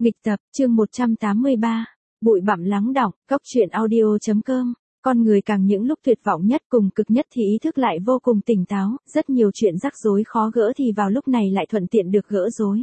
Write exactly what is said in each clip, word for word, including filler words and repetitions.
Nghịch tập, chương một trăm tám mươi ba, bụi bặm lắng đọng, cóc truyện audio.com. Con người càng những lúc tuyệt vọng nhất cùng cực nhất thì ý thức lại vô cùng tỉnh táo, rất nhiều chuyện rắc rối khó gỡ thì vào lúc này lại thuận tiện được gỡ rối.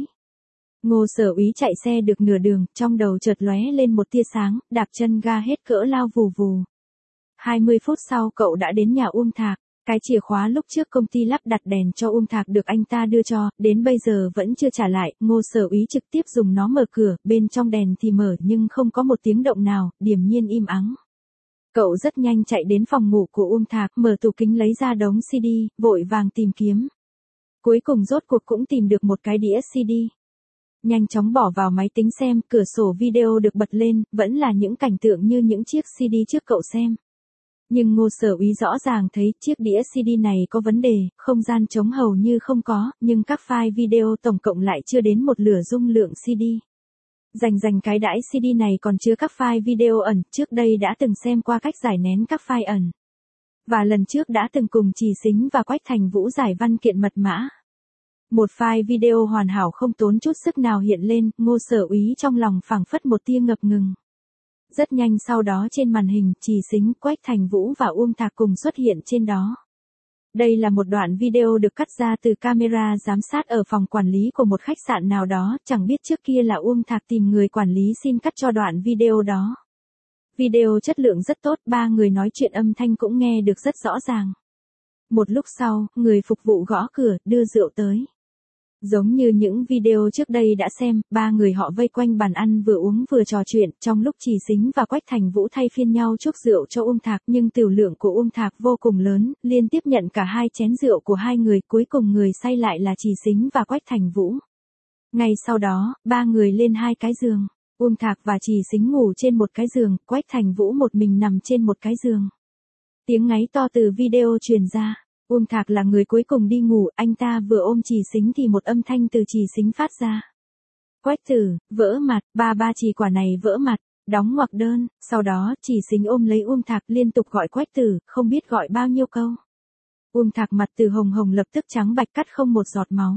Ngô Sở Úy chạy xe được nửa đường, trong đầu chợt lóe lên một tia sáng, đạp chân ga hết cỡ lao vù vù. hai mươi phút sau cậu đã đến nhà Uông Thạc. Cái chìa khóa lúc trước công ty lắp đặt đèn cho Uông Thạc được anh ta đưa cho, đến bây giờ vẫn chưa trả lại. Ngô Sở Úy trực tiếp dùng nó mở cửa, bên trong đèn thì mở nhưng không có một tiếng động nào, điềm nhiên im ắng. Cậu rất nhanh chạy đến phòng ngủ của Uông Thạc, mở tủ kính lấy ra đống xê đê, vội vàng tìm kiếm. Cuối cùng rốt cuộc cũng tìm được một cái đĩa xê đê. Nhanh chóng bỏ vào máy tính xem, cửa sổ video được bật lên, vẫn là những cảnh tượng như những chiếc xê đê trước cậu xem. Nhưng Ngô Sở Úy rõ ràng thấy chiếc đĩa xê đê này có vấn đề, không gian trống hầu như không có, nhưng các file video tổng cộng lại chưa đến một nửa dung lượng xê đê. Dành dành cái đãi xê đê này còn chứa các file video ẩn, trước đây đã từng xem qua cách giải nén các file ẩn. Và lần trước đã từng cùng Trì Xính và Quách Thành Vũ giải văn kiện mật mã. Một file video hoàn hảo không tốn chút sức nào hiện lên, Ngô Sở Úy trong lòng phảng phất một tia ngập ngừng. Rất nhanh sau đó trên màn hình, Trì Xính, Quách Thành Vũ và Uông Thạc cùng xuất hiện trên đó. Đây là một đoạn video được cắt ra từ camera giám sát ở phòng quản lý của một khách sạn nào đó, chẳng biết trước kia là Uông Thạc tìm người quản lý xin cắt cho đoạn video đó. Video chất lượng rất tốt, ba người nói chuyện âm thanh cũng nghe được rất rõ ràng. Một lúc sau, người phục vụ gõ cửa, đưa rượu tới. Giống như những video trước đây đã xem, ba người họ vây quanh bàn ăn vừa uống vừa trò chuyện, trong lúc Trì Xính và Quách Thành Vũ thay phiên nhau chuốc rượu cho Uông Thạc, nhưng tiểu lượng của Uông Thạc vô cùng lớn, liên tiếp nhận cả hai chén rượu của hai người, cuối cùng người say lại là Trì Xính và Quách Thành Vũ. Ngay sau đó, ba người lên hai cái giường, Uông Thạc và Trì Xính ngủ trên một cái giường, Quách Thành Vũ một mình nằm trên một cái giường. Tiếng ngáy to từ video truyền ra. Uông Thạc là người cuối cùng đi ngủ, anh ta vừa ôm Trì Xính thì một âm thanh từ Trì Xính phát ra. Quách tử, vỡ mặt, ba ba Trì quả này vỡ mặt, đóng ngoặc đơn, sau đó Trì Xính ôm lấy Uông Thạc liên tục gọi Quách tử, không biết gọi bao nhiêu câu. Uông Thạc mặt từ hồng hồng lập tức trắng bạch cắt không một giọt máu.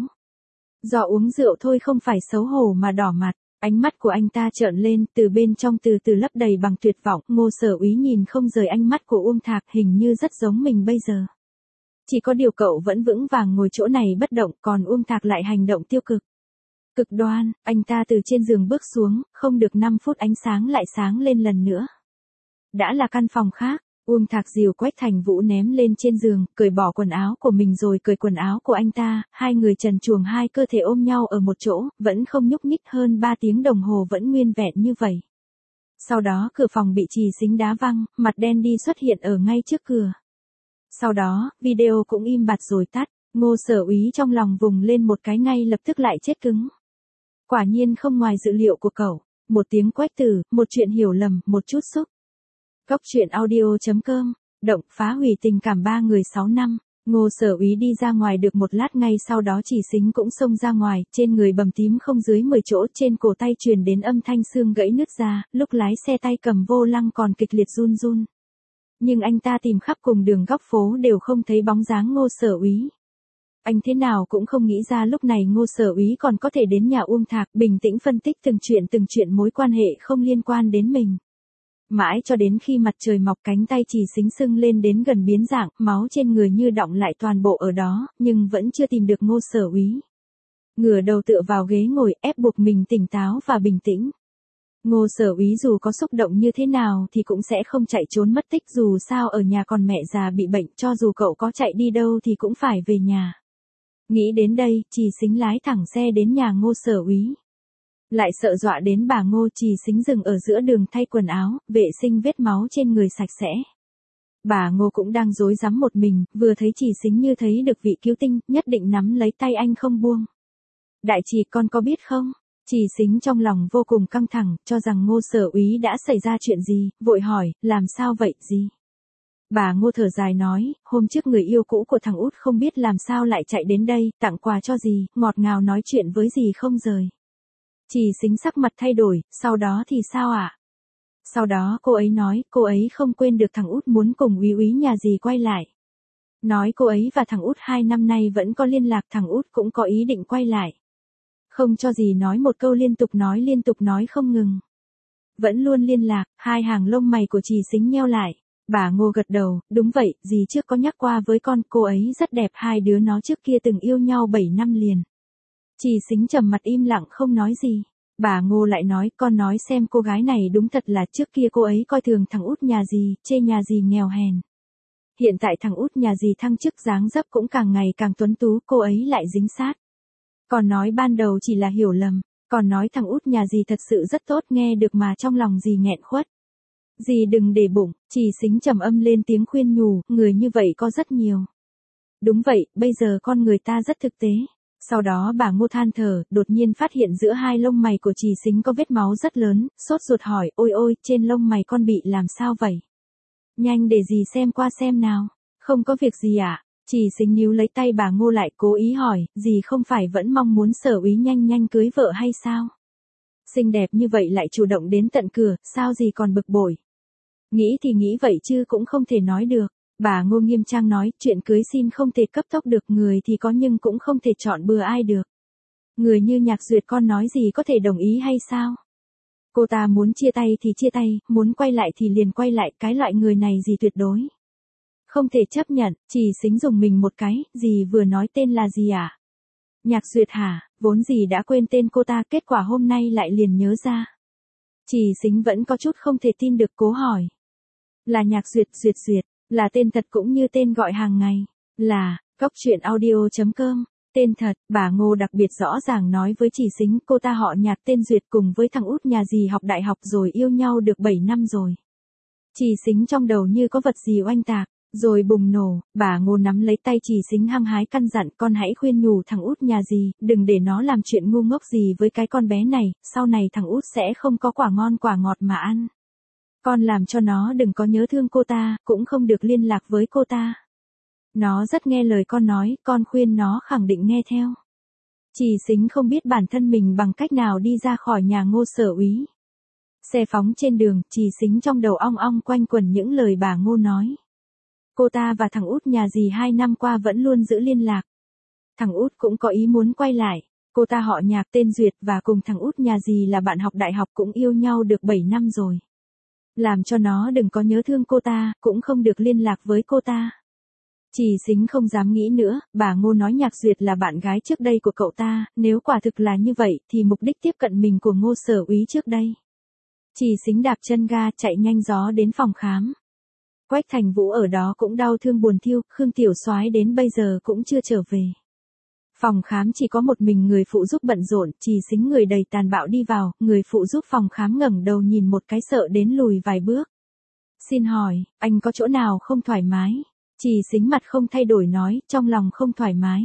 Do uống rượu thôi không phải xấu hổ mà đỏ mặt, ánh mắt của anh ta trợn lên, từ bên trong từ từ lấp đầy bằng tuyệt vọng. Ngô Sở Úy nhìn không rời ánh mắt của Uông Thạc, hình như rất giống mình bây giờ. Chỉ có điều cậu vẫn vững vàng ngồi chỗ này bất động, còn Uông Thạc lại hành động tiêu cực. Cực đoan, anh ta từ trên giường bước xuống, không được năm phút ánh sáng lại sáng lên lần nữa. Đã là căn phòng khác, Uông Thạc dìu Quách Thành Vũ ném lên trên giường, cởi bỏ quần áo của mình rồi cởi quần áo của anh ta, hai người trần truồng hai cơ thể ôm nhau ở một chỗ, vẫn không nhúc nhích, hơn ba tiếng đồng hồ vẫn nguyên vẹn như vậy. Sau đó cửa phòng bị Trì Xính đá văng, mặt đen đi xuất hiện ở ngay trước cửa. Sau đó, video cũng im bặt rồi tắt, Ngô Sở Úy trong lòng vùng lên một cái ngay lập tức lại chết cứng. Quả nhiên không ngoài dự liệu của cậu, một tiếng Quách tử, một chuyện hiểu lầm, một chút xúc. Cóc truyện audio.com, động phá hủy tình cảm ba người sáu năm, Ngô Sở Úy đi ra ngoài được một lát ngay sau đó Trì Xính cũng xông ra ngoài, trên người bầm tím không dưới mười chỗ, trên cổ tay truyền đến âm thanh xương gãy nứt ra, lúc lái xe tay cầm vô lăng còn kịch liệt run run. Nhưng anh ta tìm khắp cùng đường góc phố đều không thấy bóng dáng Ngô Sở Úy. Anh thế nào cũng không nghĩ ra lúc này Ngô Sở Úy còn có thể đến nhà Uông Thạc, bình tĩnh phân tích từng chuyện từng chuyện mối quan hệ không liên quan đến mình. Mãi cho đến khi mặt trời mọc cánh tay Trì Xính sưng lên đến gần biến dạng, máu trên người như đọng lại toàn bộ ở đó, nhưng vẫn chưa tìm được Ngô Sở Úy. Ngửa đầu tựa vào ghế ngồi, ép buộc mình tỉnh táo và bình tĩnh. Ngô Sở Úy dù có xúc động như thế nào thì cũng sẽ không chạy trốn mất tích, dù sao ở nhà còn mẹ già bị bệnh, cho dù cậu có chạy đi đâu thì cũng phải về nhà. Nghĩ đến đây, Trì Xính lái thẳng xe đến nhà Ngô Sở Úy. Lại sợ dọa đến bà Ngô, Trì Xính dừng ở giữa đường thay quần áo, vệ sinh vết máu trên người sạch sẽ. Bà Ngô cũng đang rối rắm một mình, vừa thấy Trì Xính như thấy được vị cứu tinh, nhất định nắm lấy tay anh không buông. Đại Trì con có biết không? Trì Xính trong lòng vô cùng căng thẳng, cho rằng Ngô Sở Úy đã xảy ra chuyện gì, vội hỏi, làm sao vậy, gì? Bà Ngô thở dài nói, hôm trước người yêu cũ của thằng út không biết làm sao lại chạy đến đây, tặng quà cho gì, ngọt ngào nói chuyện với gì không rời. Trì Xính sắc mặt thay đổi, sau đó thì sao ạ? À? Sau đó cô ấy nói, cô ấy không quên được thằng út muốn cùng úy úy nhà dì quay lại. Nói cô ấy và thằng út hai năm nay vẫn có liên lạc, thằng út cũng có ý định quay lại. Không cho gì nói một câu liên tục nói liên tục nói không ngừng. Vẫn luôn liên lạc, hai hàng lông mày của Trì Xính nheo lại. Bà Ngô gật đầu, đúng vậy, dì trước có nhắc qua với con, cô ấy rất đẹp, hai đứa nó trước kia từng yêu nhau bảy năm liền. Trì Xính trầm mặt im lặng không nói gì. Bà Ngô lại nói, con nói xem cô gái này đúng thật là trước kia cô ấy coi thường thằng út nhà dì, chê nhà dì nghèo hèn. Hiện tại thằng út nhà dì thăng chức dáng dấp cũng càng ngày càng tuấn tú, cô ấy lại dính sát. Còn nói ban đầu chỉ là hiểu lầm, còn nói thằng út nhà dì thật sự rất tốt, nghe được mà trong lòng dì nghẹn khuất. Dì đừng để bụng, Trì Xính trầm âm lên tiếng khuyên nhủ, người như vậy có rất nhiều. Đúng vậy, bây giờ con người ta rất thực tế. Sau đó bà Ngô than thở, đột nhiên phát hiện giữa hai lông mày của Trì Xính có vết máu rất lớn, sốt ruột hỏi, ôi ôi, trên lông mày con bị làm sao vậy? Nhanh để dì xem qua xem nào. Không có việc gì ạ. À? Trì Xính níu lấy tay bà Ngô lại, cố ý hỏi, dì không phải vẫn mong muốn Sở Úy nhanh nhanh cưới vợ hay sao? Xinh đẹp như vậy lại chủ động đến tận cửa, sao dì còn bực bội? Nghĩ thì nghĩ vậy chứ cũng không thể nói được. Bà Ngô nghiêm trang nói, chuyện cưới xin không thể cấp tốc được, người thì có nhưng cũng không thể chọn bừa ai được. Người như Nhạc Duyệt con nói gì có thể đồng ý hay sao? Cô ta muốn chia tay thì chia tay, muốn quay lại thì liền quay lại, cái loại người này gì tuyệt đối. Không thể chấp nhận. Trì Xính dùng mình một cái, dì vừa nói tên là gì à? Nhạc Duyệt hả? Vốn dì đã quên tên cô ta, kết quả hôm nay lại liền nhớ ra. Trì Xính vẫn có chút không thể tin được, cố hỏi. Là Nhạc Duyệt, Duyệt Duyệt, là tên thật cũng như tên gọi hàng ngày. Là, cóc truyện audio chấm com. Tên thật, bà Ngô đặc biệt rõ ràng nói với Trì Xính, cô ta họ Nhạc tên Duyệt cùng với thằng út nhà dì học đại học rồi, yêu nhau được bảy năm rồi. Trì Xính trong đầu như có vật gì oanh tạc, rồi bùng nổ. Bà Ngô nắm lấy tay Trì Xính hăng hái căn dặn, con hãy khuyên nhủ thằng út nhà dì, đừng để nó làm chuyện ngu ngốc gì với cái con bé này, sau này thằng út sẽ không có quả ngon quả ngọt mà ăn. Con làm cho nó đừng có nhớ thương cô ta, cũng không được liên lạc với cô ta. Nó rất nghe lời con nói, con khuyên nó khẳng định nghe theo. Trì Xính không biết bản thân mình bằng cách nào đi ra khỏi nhà Ngô Sở Úy. Xe phóng trên đường, Trì Xính trong đầu ong ong quanh quẩn những lời bà Ngô nói. Cô ta và thằng út nhà dì hai năm qua vẫn luôn giữ liên lạc. Thằng út cũng có ý muốn quay lại. Cô ta họ Nhạc tên Duyệt và cùng thằng út nhà dì là bạn học đại học, cũng yêu nhau được bảy năm rồi. Làm cho nó đừng có nhớ thương cô ta, cũng không được liên lạc với cô ta. Trì Xính không dám nghĩ nữa, bà Ngô nói Nhạc Duyệt là bạn gái trước đây của cậu ta, nếu quả thực là như vậy thì mục đích tiếp cận mình của Ngô Sở Úy trước đây. Trì Xính đạp chân ga chạy nhanh gió đến phòng khám. Quách Thành Vũ ở đó cũng đau thương buồn thiêu, Khương Tiểu Soái đến bây giờ cũng chưa trở về. Phòng khám chỉ có một mình người phụ giúp bận rộn, Trì Xính người đầy tàn bạo đi vào, người phụ giúp phòng khám ngẩng đầu nhìn một cái sợ đến lùi vài bước. Xin hỏi, anh có chỗ nào không thoải mái? Trì Xính mặt không thay đổi nói, trong lòng không thoải mái.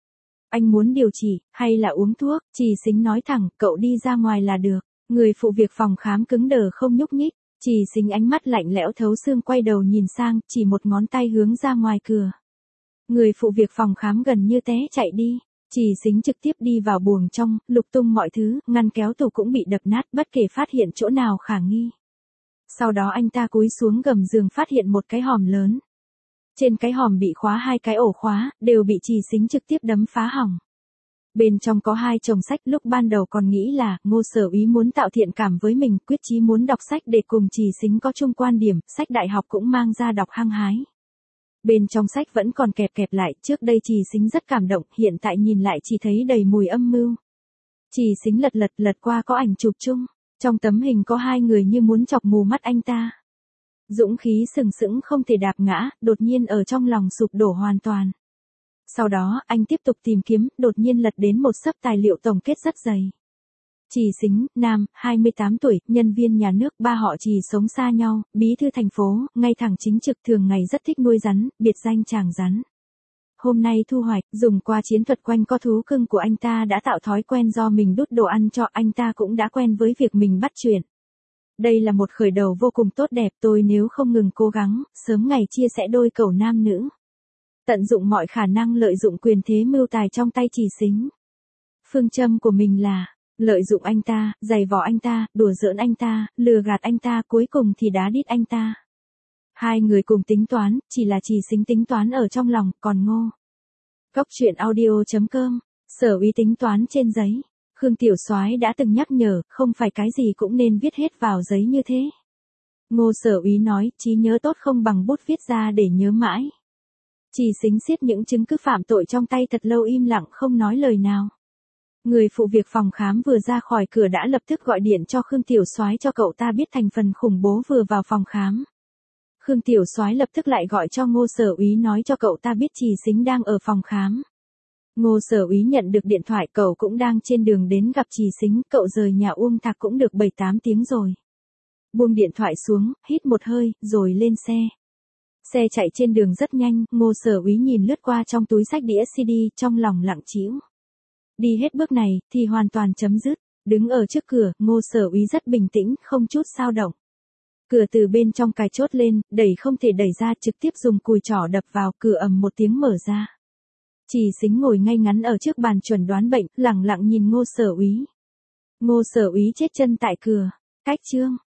Anh muốn điều trị, hay là uống thuốc? Trì Xính nói thẳng, cậu đi ra ngoài là được. Người phụ việc phòng khám cứng đờ không nhúc nhích. Trì Xính ánh mắt lạnh lẽo thấu xương quay đầu nhìn sang, chỉ một ngón tay hướng ra ngoài cửa. Người phụ việc phòng khám gần như té chạy đi. Trì Xính trực tiếp đi vào buồng trong, lục tung mọi thứ, ngăn kéo tủ cũng bị đập nát, bất kể phát hiện chỗ nào khả nghi. Sau đó anh ta cúi xuống gầm giường phát hiện một cái hòm lớn. Trên cái hòm bị khóa hai cái ổ khóa, đều bị Trì Xính trực tiếp đấm phá hỏng. Bên trong có hai chồng sách, lúc ban đầu còn nghĩ là Ngô Sở Úy muốn tạo thiện cảm với mình, quyết chí muốn đọc sách để cùng Trì Xính có chung quan điểm, sách đại học cũng mang ra đọc hăng hái. Bên trong sách vẫn còn kẹp kẹp lại, trước đây Trì Xính rất cảm động, hiện tại nhìn lại chỉ thấy đầy mùi âm mưu. Trì Xính lật lật lật qua có ảnh chụp chung, trong tấm hình có hai người như muốn chọc mù mắt anh ta. Dũng khí sừng sững không thể đạp ngã, đột nhiên ở trong lòng sụp đổ hoàn toàn. Sau đó, anh tiếp tục tìm kiếm, đột nhiên lật đến một xấp tài liệu tổng kết rất dày. Trì Xính, nam, hai mươi tám tuổi, nhân viên nhà nước, ba họ Trì sống xa nhau, bí thư thành phố, ngay thẳng chính trực, thường ngày rất thích nuôi rắn, biệt danh Tràng Rắn. Hôm nay thu hoạch, dùng qua chiến thuật quanh co thú cưng của anh ta đã tạo thói quen do mình đút đồ ăn cho, anh ta cũng đã quen với việc mình bắt chuyện. Đây là một khởi đầu vô cùng tốt đẹp, tôi nếu không ngừng cố gắng, sớm ngày chia sẻ đôi cầu nam nữ. Tận dụng mọi khả năng lợi dụng quyền thế mưu tài trong tay Trì Xính. Phương châm của mình là, lợi dụng anh ta, giày vò anh ta, đùa giỡn anh ta, lừa gạt anh ta, cuối cùng thì đá đít anh ta. Hai người cùng tính toán, chỉ là Trì Xính tính toán ở trong lòng, còn Ngô. Cóc truyện audio chấm com, Sở Úy tính toán trên giấy. Khương Tiểu Soái đã từng nhắc nhở, không phải cái gì cũng nên viết hết vào giấy như thế. Ngô Sở Úy nói, trí nhớ tốt không bằng bút viết ra để nhớ mãi. Trì Xính siết những chứng cứ phạm tội trong tay thật lâu im lặng không nói lời nào. Người phụ việc phòng khám vừa ra khỏi cửa đã lập tức gọi điện cho Khương Tiểu Soái cho cậu ta biết thành phần khủng bố vừa vào phòng khám. Khương Tiểu Soái lập tức lại gọi cho Ngô Sở Úy nói cho cậu ta biết Trì Xính đang ở phòng khám. Ngô Sở Úy nhận được điện thoại, cậu cũng đang trên đường đến gặp Trì Xính, cậu rời nhà Uông Thạc cũng được bảy tám tiếng rồi. Buông điện thoại xuống, hít một hơi, rồi lên xe. Xe chạy trên đường rất nhanh, Ngô Sở Úy nhìn lướt qua trong túi xách đĩa xê đê, trong lòng lặng trĩu. Đi hết bước này, thì hoàn toàn chấm dứt. Đứng ở trước cửa, Ngô Sở Úy rất bình tĩnh, không chút xao động. Cửa từ bên trong cài chốt lên, đẩy không thể đẩy ra, trực tiếp dùng cùi trỏ đập vào, cửa ầm một tiếng mở ra. Trì Xính ngồi ngay ngắn ở trước bàn chuẩn đoán bệnh, lẳng lặng nhìn Ngô Sở Úy. Ngô Sở Úy chết chân tại cửa. Cách chương